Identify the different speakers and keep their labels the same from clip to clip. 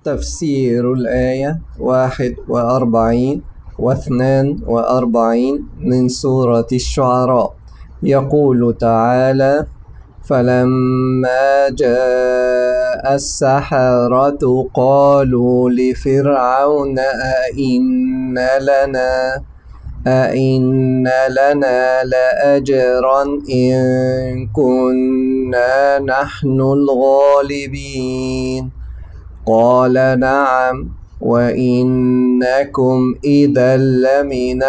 Speaker 1: تفسير الآية 41 و42 من سورة الشعراء. يقول تعالى: فلما جاء السحرة قالوا لفرعون أئن لنا لأجرا إن كنا نحن الغالبين. قال: نعم، وإنكم إذا لمن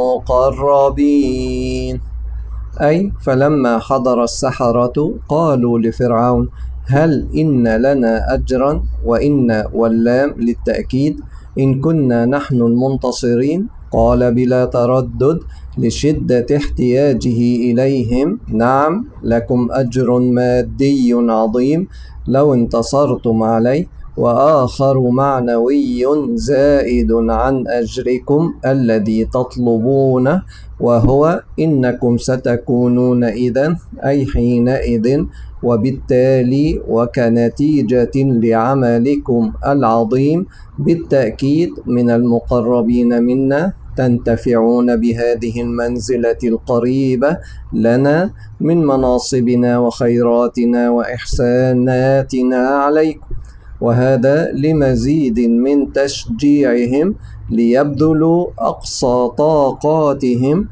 Speaker 1: المقربين. أي فلما حضر السحرة قالوا لفرعون: هل إن لنا أجرا؟ وإن واللام للتأكيد إن كنا نحن المنتصرين. قال بلا تردد لشدة احتياجه إليهم: نعم، لكم أجر مادي عظيم لو انتصرتم عليه، وآخر معنوي زائد عن أجركم الذي تطلبونه، وهو إنكم ستكونون إذن أي حينئذ وبالتالي وكنتيجة لعملكم العظيم بالتأكيد من المقربين منا، تنتفعون بهذه المنزلة القريبة لنا من مناصبنا وخيراتنا وإحساناتنا عليكم. وهذا لمزيد من تشجيعهم ليبذلوا أقصى طاقاتهم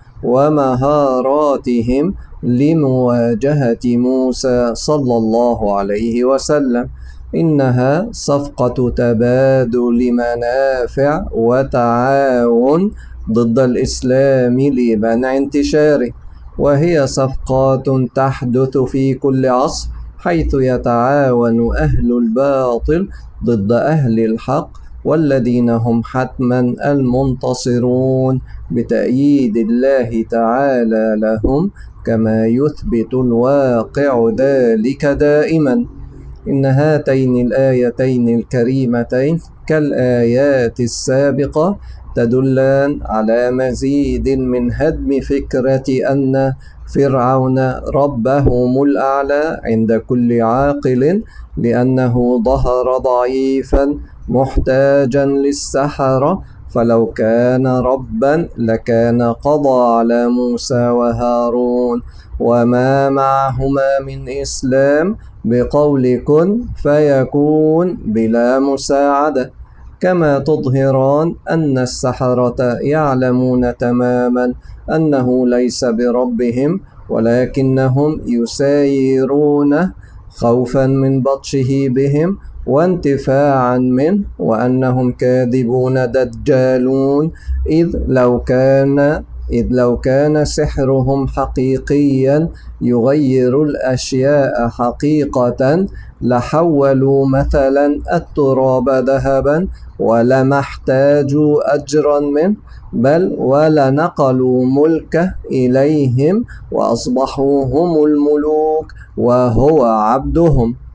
Speaker 1: ومهاراتهم لمواجهة موسى صلى الله عليه وسلم. إنها صفقة تبادل منافع وتعاون ضد الإسلام لمنع انتشاره، وهي صفقات تحدث في كل عصر، حيث يتعاون أهل الباطل ضد أهل الحق، والذين هم حتما المنتصرون بتأييد الله تعالى لهم، كما يثبت الواقع ذلك دائما. إن هاتين الآيتين الكريمتين كالآيات السابقة تدلان على مزيد من هدم فكرة أن فرعون ربهم الأعلى عند كل عاقل، لأنه ظهر ضعيفا محتاجا للسحرة، فلو كان ربا لكان قضى على موسى وهارون وما معهما من إسلام بقول كن فيكون بلا مساعدة. كما تظهران أن السحرة يعلمون تماما أنه ليس بربهم، ولكنهم يسايرونه خوفا من بطشه بهم وانتفاعا منه، وأنهم كاذبون دجالون، إذ لو كان سحرهم حقيقيا يغير الأشياء حقيقة لحولوا مثلا التراب ذهبا ولما احتاجوا أجرا منه، بل ولنقلوا ملكه إليهم وأصبحوا هم الملوك وهو عبدهم.